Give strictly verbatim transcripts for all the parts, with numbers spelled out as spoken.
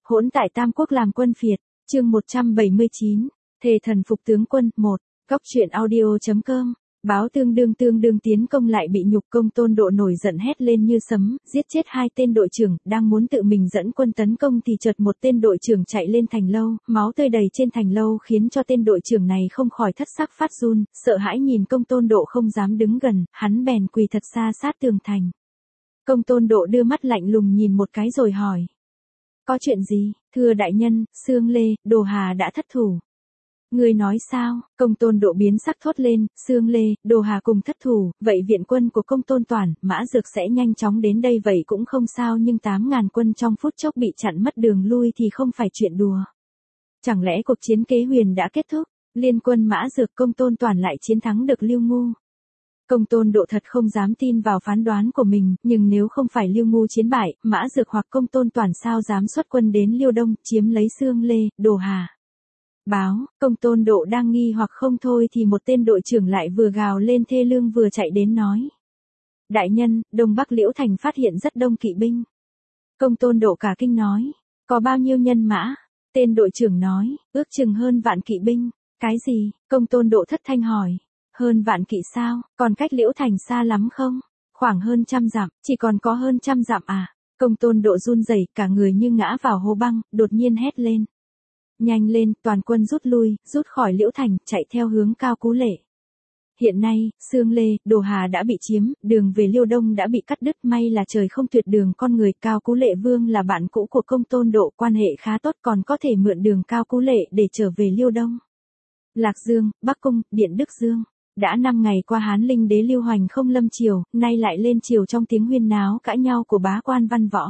Hỗn tại Tam Quốc làm quân phiệt, chương một trăm bảy mươi chín, thề thần phục tướng quân, một, góc truyện audio.com, báo tương đương tương đương tiến công lại bị nhục. Công Tôn Độ nổi giận hét lên như sấm, giết chết hai tên đội trưởng, đang muốn tự mình dẫn quân tấn công thì chợt một tên đội trưởng chạy lên thành lâu, máu tươi đầy trên thành lâu khiến cho tên đội trưởng này không khỏi thất sắc phát run, sợ hãi nhìn Công Tôn Độ không dám đứng gần, hắn bèn quỳ thật xa sát tường thành. Công Tôn Độ đưa mắt lạnh lùng nhìn một cái rồi hỏi. Có chuyện gì, thưa đại nhân, Xương Lê, Đồ Hà đã thất thủ. Người nói sao? Công Tôn Độ biến sắc thốt lên, Xương Lê, Đồ Hà cùng thất thủ, vậy viện quân của Công Tôn Toản, Mã Dược sẽ nhanh chóng đến đây vậy cũng không sao, nhưng tám ngàn quân trong phút chốc bị chặn mất đường lui thì không phải chuyện đùa. Chẳng lẽ cuộc chiến Kế Huyền đã kết thúc, liên quân Mã Dược Công Tôn Toản lại chiến thắng được Lưu Ngu? Công Tôn Độ thật không dám tin vào phán đoán của mình, nhưng nếu không phải Lưu Ngu chiến bại, Mã Dược hoặc Công Tôn Toản sao dám xuất quân đến Liêu Đông, chiếm lấy Xương Lê, Đồ Hà. Báo, Công Tôn Độ đang nghi hoặc không thôi thì một tên đội trưởng lại vừa gào lên thê lương vừa chạy đến nói. Đại nhân, Đông Bắc Liễu Thành phát hiện rất đông kỵ binh. Công Tôn Độ cả kinh nói, có bao nhiêu nhân mã? Tên đội trưởng nói, ước chừng hơn vạn kỵ binh. Cái gì? Công Tôn Độ thất thanh hỏi. Hơn vạn kỵ sao, còn cách Liễu Thành xa lắm không? Khoảng hơn trăm dặm, chỉ còn có hơn trăm dặm à? Công Tôn Độ run rẩy cả người như ngã vào hố băng, đột nhiên hét lên. Nhanh lên, toàn quân rút lui, rút khỏi Liễu Thành, chạy theo hướng Cao Cú Lệ. Hiện nay, Xương Lê, Đồ Hà đã bị chiếm, đường về Liêu Đông đã bị cắt đứt, may là trời không tuyệt đường con người. Cao Cú Lệ Vương là bạn cũ của Công Tôn Độ, quan hệ khá tốt, còn có thể mượn đường Cao Cú Lệ để trở về Liêu Đông. Lạc Dương, Bắc Cung, Điện Đức Dương. Đã năm ngày qua Hán Linh đế Lưu Hoành không lâm triều, nay lại lên triều trong tiếng huyên náo cãi nhau của bá quan văn võ.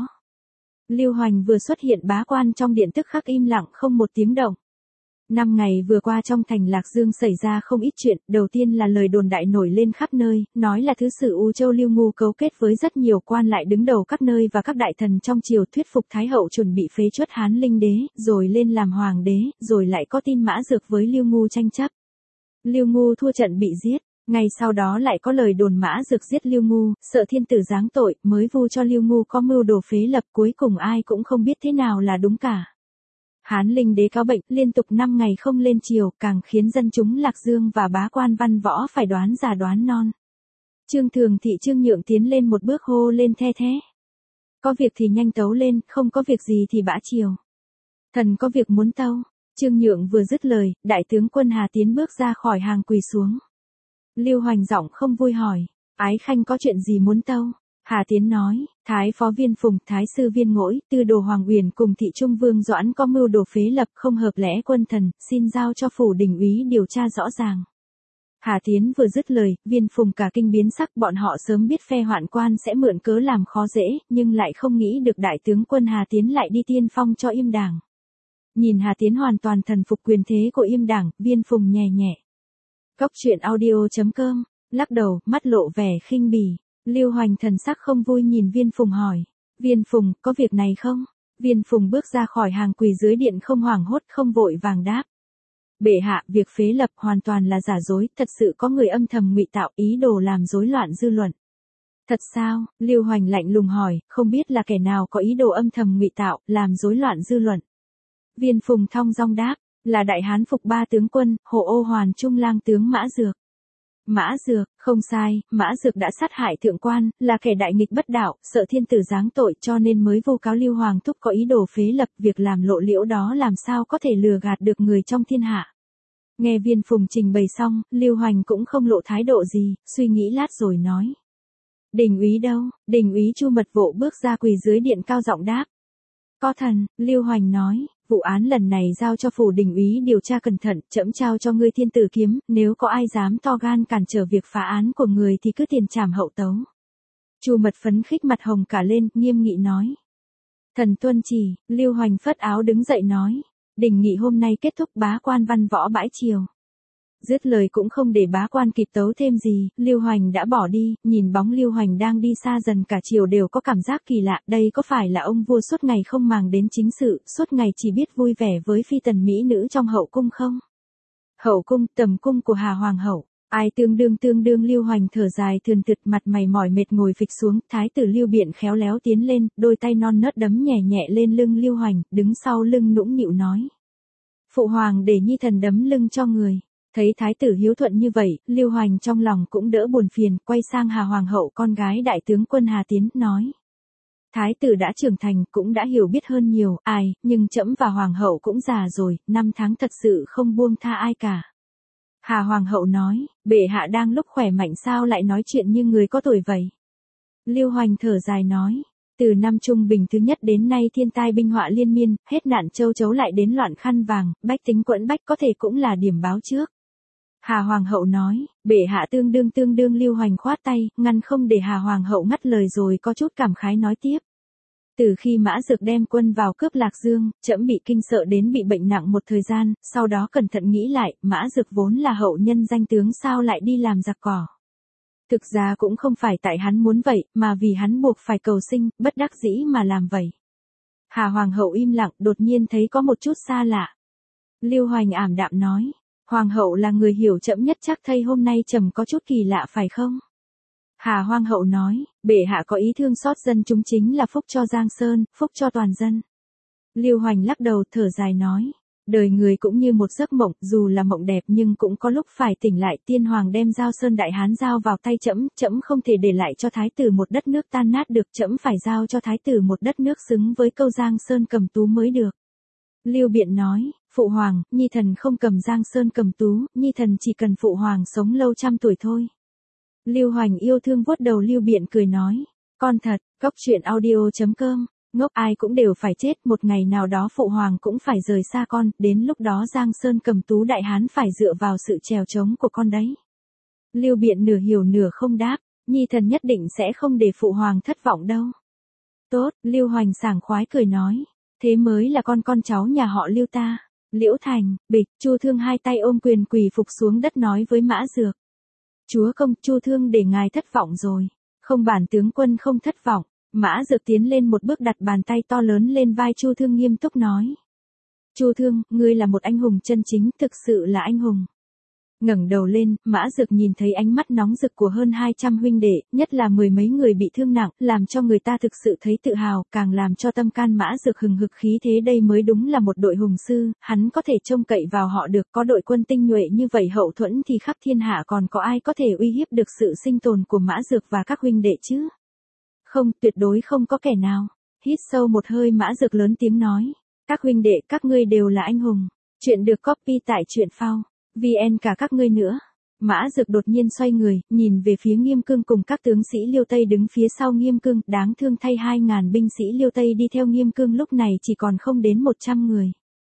Lưu Hoành vừa xuất hiện, bá quan trong điện tức khắc im lặng không một tiếng động. Năm ngày vừa qua trong thành Lạc Dương xảy ra không ít chuyện, đầu tiên là lời đồn đại nổi lên khắp nơi, nói là thứ sử U Châu Lưu Ngu cấu kết với rất nhiều quan lại đứng đầu các nơi và các đại thần trong triều thuyết phục Thái hậu chuẩn bị phế truất Hán Linh đế, rồi lên làm hoàng đế, rồi lại có tin Mã Dược với Lưu Ngu tranh chấp. Lưu Ngu thua trận bị giết, ngay sau đó lại có lời đồn Mã Dược giết Lưu Ngu, sợ thiên tử giáng tội, mới vu cho Lưu Ngu có mưu đồ phế lập, cuối cùng ai cũng không biết thế nào là đúng cả. Hán Linh đế cáo bệnh, liên tục năm ngày không lên triều, càng khiến dân chúng Lạc Dương và bá quan văn võ phải đoán già đoán non. Trương Thường Thị Trương Nhượng tiến lên một bước hô lên the thế. Có việc thì nhanh tấu lên, không có việc gì thì bãi triều. Thần có việc muốn tâu. Trương Nhượng vừa dứt lời, đại tướng quân Hà Tiến bước ra khỏi hàng quỳ xuống. Lưu Hoành giọng không vui hỏi, Ái Khanh có chuyện gì muốn tâu? Hà Tiến nói, Thái phó Viên Phùng, Thái sư Viên Ngỗi, Tư đồ Hoàng Uyển cùng Thị Trung Vương Doãn có mưu đồ phế lập không hợp lẽ quân thần, xin giao cho phủ đình úy điều tra rõ ràng. Hà Tiến vừa dứt lời, Viên Phùng cả kinh biến sắc, bọn họ sớm biết phe hoạn quan sẽ mượn cớ làm khó dễ, nhưng lại không nghĩ được đại tướng quân Hà Tiến lại đi tiên phong cho Yêm Đảng. Nhìn Hà Tiến hoàn toàn thần phục quyền thế của Yêm Đảng, Viên Phùng nhẹ nhẹ. Góc truyện audio.com, lắc đầu, mắt lộ vẻ khinh bỉ. Lưu Hoành thần sắc không vui nhìn Viên Phùng hỏi. Viên Phùng, có việc này không? Viên Phùng bước ra khỏi hàng quỳ dưới điện không hoảng hốt không vội vàng đáp. Bệ hạ, việc phế lập hoàn toàn là giả dối, thật sự có người âm thầm ngụy tạo ý đồ làm rối loạn dư luận. Thật sao? Lưu Hoành lạnh lùng hỏi, không biết là kẻ nào có ý đồ âm thầm ngụy tạo, làm rối loạn dư luận. Viên Phùng thong dong đáp, là đại hán Phục ba tướng quân, Hồ Ô Hoàn Trung lang tướng Mã Dược. Mã Dược, không sai, Mã Dược đã sát hại thượng quan, là kẻ đại nghịch bất đạo, sợ thiên tử giáng tội cho nên mới vu cáo Lưu Hoàng thúc có ý đồ phế lập, việc làm lộ liễu đó làm sao có thể lừa gạt được người trong thiên hạ. Nghe Viên Phùng trình bày xong, Lưu Hoành cũng không lộ thái độ gì, suy nghĩ lát rồi nói. Đình úy đâu? Đình úy Chu Mật Vộ bước ra quỳ dưới điện cao giọng đáp. Có thần, Lưu Hoành nói, vụ án lần này giao cho phủ đình úy điều tra cẩn thận, trẫm trao cho ngươi thiên tử kiếm, nếu có ai dám to gan cản trở việc phá án của người thì cứ tiền trảm hậu tấu. Chu Mật phấn khích mặt hồng cả lên, nghiêm nghị nói. Thần tuân chỉ, Lưu Hoành phất áo đứng dậy nói, đình nghị hôm nay kết thúc, bá quan văn võ bãi triều. Dứt lời cũng không để bá quan kịp tấu thêm gì, Lưu Hoành đã bỏ đi, nhìn bóng Lưu Hoành đang đi xa dần cả triều đều có cảm giác kỳ lạ, đây có phải là ông vua suốt ngày không màng đến chính sự, suốt ngày chỉ biết vui vẻ với phi tần mỹ nữ trong hậu cung không? Hậu cung, tầm cung của Hà Hoàng hậu. Ai tương đương tương đương Lưu Hoành thở dài thườn thượt mặt mày mỏi mệt ngồi phịch xuống, thái tử Lưu Biện khéo léo tiến lên, đôi tay non nớt đấm nhẹ nhẹ lên lưng Lưu Hoành, đứng sau lưng nũng nịu nói. Phụ hoàng để nhi thần đấm lưng cho người. Thấy thái tử hiếu thuận như vậy, Lưu Hoành trong lòng cũng đỡ buồn phiền, quay sang Hà Hoàng hậu con gái đại tướng quân Hà Tiến, nói. Thái tử đã trưởng thành, cũng đã hiểu biết hơn nhiều, ai, nhưng trẫm và Hoàng hậu cũng già rồi, năm tháng thật sự không buông tha ai cả. Hà Hoàng hậu nói, bệ hạ đang lúc khỏe mạnh sao lại nói chuyện như người có tuổi vậy. Lưu Hoành thở dài nói, từ năm Trung Bình thứ nhất đến nay thiên tai binh họa liên miên, hết nạn châu chấu lại đến loạn khăn vàng, bách tính quẫn bách có thể cũng là điểm báo trước. Hà Hoàng hậu nói, bệ hạ tương đương tương đương Lưu Hoành khoát tay, ngăn không để Hà Hoàng hậu ngắt lời rồi có chút cảm khái nói tiếp. Từ khi Mã Dược đem quân vào cướp Lạc Dương, trẫm bị kinh sợ đến bị bệnh nặng một thời gian, sau đó cẩn thận nghĩ lại, Mã Dược vốn là hậu nhân danh tướng sao lại đi làm giặc cỏ. Thực ra cũng không phải tại hắn muốn vậy, mà vì hắn buộc phải cầu sinh, bất đắc dĩ mà làm vậy. Hà Hoàng hậu im lặng, đột nhiên thấy có một chút xa lạ. Lưu Hoành ảm đạm nói, Hoàng hậu là người hiểu trẫm nhất chắc thay hôm nay trẫm có chút kỳ lạ phải không? Hà Hoàng hậu nói, bệ hạ có ý thương xót dân chúng chính là phúc cho Giang Sơn, phúc cho toàn dân. Lưu Hoành lắc đầu thở dài nói, đời người cũng như một giấc mộng, dù là mộng đẹp nhưng cũng có lúc phải tỉnh lại. Tiên hoàng đem Giao Sơn Đại Hán giao vào tay trẫm, trẫm không thể để lại cho thái tử một đất nước tan nát được, trẫm phải giao cho thái tử một đất nước xứng với câu Giang Sơn Cầm Tú mới được. Lưu Biện nói, phụ hoàng, nhi thần không cầm Giang Sơn Cầm Tú, nhi thần chỉ cần phụ hoàng sống lâu trăm tuổi thôi. Lưu Hoành yêu thương vuốt đầu Lưu Biện cười nói, con thật, cóc truyện audio chấm com, ngốc ai cũng đều phải chết, một ngày nào đó phụ hoàng cũng phải rời xa con, đến lúc đó Giang Sơn Cầm Tú Đại Hán phải dựa vào sự trèo trống của con đấy. Lưu Biện nửa hiểu nửa không đáp, nhi thần nhất định sẽ không để phụ hoàng thất vọng đâu. Tốt, Lưu Hoành sảng khoái cười nói, thế mới là con con cháu nhà họ Lưu ta. Liễu Thành, bịch, Chu Thương hai tay ôm quyền quỳ phục xuống đất nói với Mã Dược. Chúa công, Chu Thương để ngài thất vọng rồi. Không, bản tướng quân không thất vọng. Mã Dược tiến lên một bước đặt bàn tay to lớn lên vai Chu Thương nghiêm túc nói. Chu Thương, ngươi là một anh hùng chân chính, thực sự là anh hùng. Ngẩng đầu lên, Mã Dược nhìn thấy ánh mắt nóng rực của hơn hai trăm huynh đệ, nhất là mười mấy người bị thương nặng, làm cho người ta thực sự thấy tự hào, càng làm cho tâm can Mã Dược hừng hực khí thế. Đây mới đúng là một đội hùng sư, hắn có thể trông cậy vào họ được, có đội quân tinh nhuệ như vậy hậu thuẫn thì khắp thiên hạ còn có ai có thể uy hiếp được sự sinh tồn của Mã Dược và các huynh đệ chứ? Không, tuyệt đối không có kẻ nào. Hít sâu một hơi, Mã Dược lớn tiếng nói, các huynh đệ, các ngươi đều là anh hùng. Chuyện được copy tại truyện phao vê en cả các ngươi nữa. Mã Dược đột nhiên xoay người, nhìn về phía Nghiêm Cương cùng các tướng sĩ Liêu Tây đứng phía sau Nghiêm Cương, đáng thương thay hai ngàn binh sĩ Liêu Tây đi theo Nghiêm Cương lúc này chỉ còn không đến một trăm người.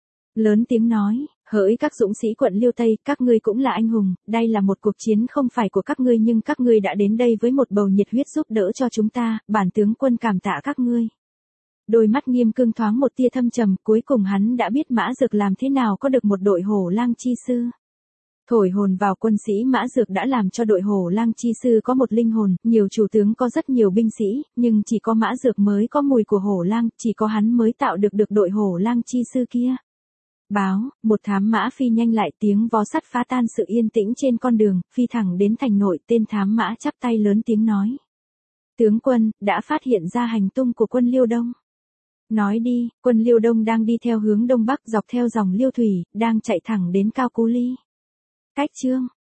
Lớn tiếng nói, hỡi các dũng sĩ quận Liêu Tây, các ngươi cũng là anh hùng, đây là một cuộc chiến không phải của các ngươi nhưng các ngươi đã đến đây với một bầu nhiệt huyết giúp đỡ cho chúng ta, bản tướng quân cảm tạ các ngươi. Đôi mắt Nghiêm Cương thoáng một tia thâm trầm, cuối cùng hắn đã biết Mã Dược làm thế nào có được một đội hổ lang chi sư. Thổi hồn vào quân sĩ Mã Dược đã làm cho đội hổ lang chi sư có một linh hồn, nhiều chủ tướng có rất nhiều binh sĩ, nhưng chỉ có Mã Dược mới có mùi của hổ lang, chỉ có hắn mới tạo được được đội hổ lang chi sư kia. Báo, một thám mã phi nhanh lại, tiếng vó sắt phá tan sự yên tĩnh trên con đường, phi thẳng đến thành nội. Tên thám mã chắp tay lớn tiếng nói. Tướng quân, đã phát hiện ra hành tung của quân Liêu Đông. Nói đi, quân Liêu Đông đang đi theo hướng đông bắc dọc theo dòng Liêu Thủy, đang chạy thẳng đến Cao Cú Ly. Cách chương